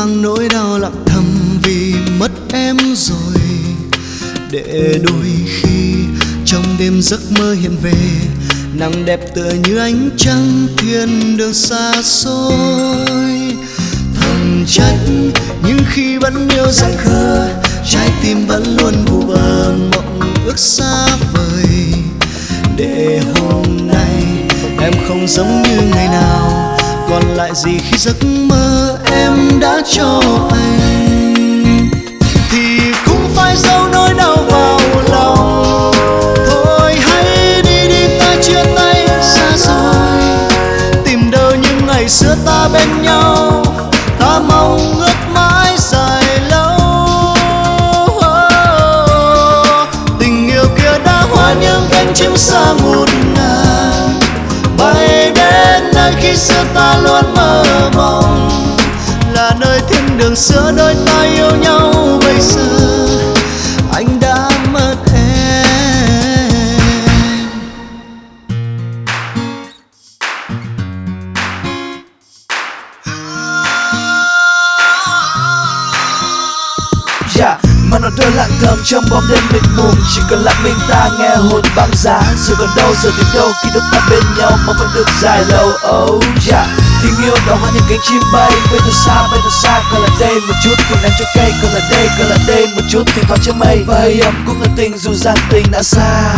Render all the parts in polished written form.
mang nỗi đau lặng thầm vì mất em rồi. Để đôi khi trong đêm giấc mơ hiện về, nàng đẹp tựa như ánh trăng thiên đường xa xôi. Thầm trách nhưng khi vẫn yêu dại khờ, trái tim vẫn luôn vu vơ mộng ước xa vời. Để hôm nay em không giống như ngày nào, còn lại gì khi giấc mơ em đã cho anh, thì cũng phải giấu nỗi đau vào lòng. Thôi hãy đi đi, ta chia tay xa rồi, tìm đâu những ngày xưa ta bên nhau. Ta mong ước mãi dài lâu, tình yêu kia đã hóa những cánh chim xa ngút ngàn, bay đến nơi khi xưa ta luôn mơ mộng, là nơi thiên đường xưa đôi ta yêu nhau. Bây giờ anh đã mất em. Yeah, mà nó đơn lặng thầm trong bóng đêm mịt mùng, chỉ cần lặng mình ta nghe hồn băng giá. Rồi còn đâu giờ tìm đâu khi đôi ta bên nhau mà vẫn được dài lâu. Oh yeah, tình yêu đó hóa những cánh chim bay, bay thật xa, còn là đây một chút cùng em cho cây, còn là đây một chút thỉnh thoảng trên mây. Và hơi ấm cũng là tình dù rằng tình đã xa.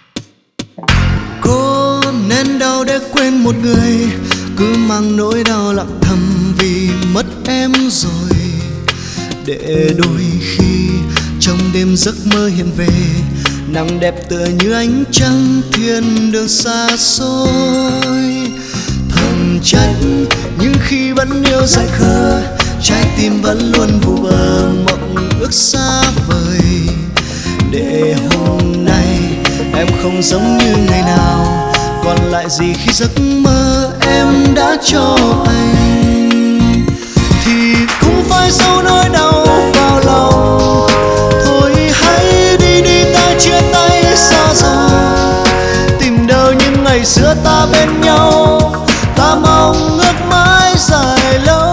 Có nên đau để quên một người, cứ mang nỗi đau lặng thầm vì mất em rồi. Để đôi khi trong đêm giấc mơ hiện về, nàng đẹp tựa như ánh trăng thiên đường xa xôi. Thầm trách nhưng khi vẫn yêu dại khờ, trái tim vẫn luôn vu vơ mộng ước xa vời. Để hôm nay em không giống như ngày nào, còn lại gì khi giấc mơ em đã cho anh, thì cũng phải giấu nỗi đau vào lòng. Thôi hãy đi đi, ta chia tay xa rồi, tìm đâu những ngày xưa ta bên nhau. Ta mong ước mãi dài lâu,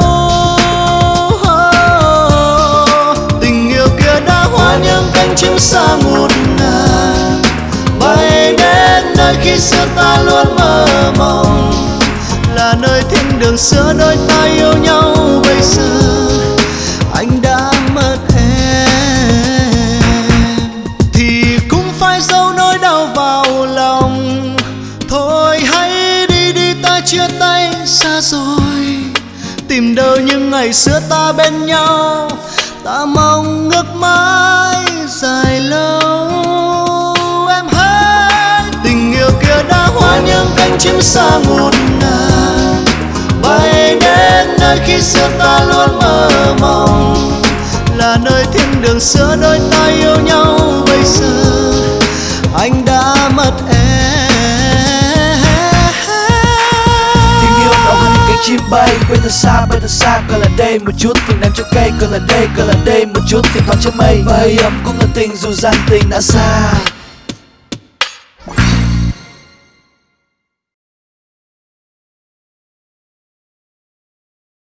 tình yêu kia đã hóa những cánh chim xa ngút ngàn, bay đến nơi khi xưa ta luôn mơ mộng, là nơi thiên đường xưa đôi ta yêu nhau. Bây giờ anh đã mất em, thì cũng phải giấu nỗi đau vào lòng. Thôi hãy đi đi, ta chia tay xa rồi, tìm đâu những ngày xưa ta bên nhau. Ta mong ước mãi dài lâu. Em hãy, tình yêu kia đã hóa những cánh chim xa ngút ngàn, bay đến nơi khi xưa ta luôn mơ mộng, là nơi thiên đường xưa đôi ta yêu nhau. Bây giờ anh đã mất em. Tình yêu đó hóa những cánh chim bay, bay thật xa, còn là đây một chút cùng em cho cây, còn là đây một chút thỉnh thoảng trên mây. Và hơi ấm cũng là tình dù rằng tình đã xa.